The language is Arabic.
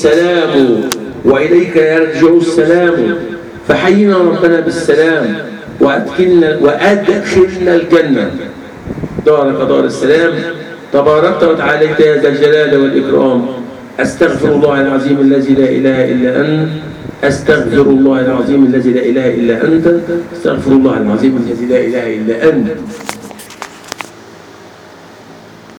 السلام وإليك يرجع السلام، فحينا ربنا بالسلام وأدخلنا الجنة دارك دار السلام. تباركت وتعاليت يا ذا الجلال والإكرام. أستغفر الله العظيم الذي لا إله إلا أنت، أستغفر الله العظيم الذي لا إله إلا أنت، أستغفر الله العظيم الذي لا إله إلا أنت.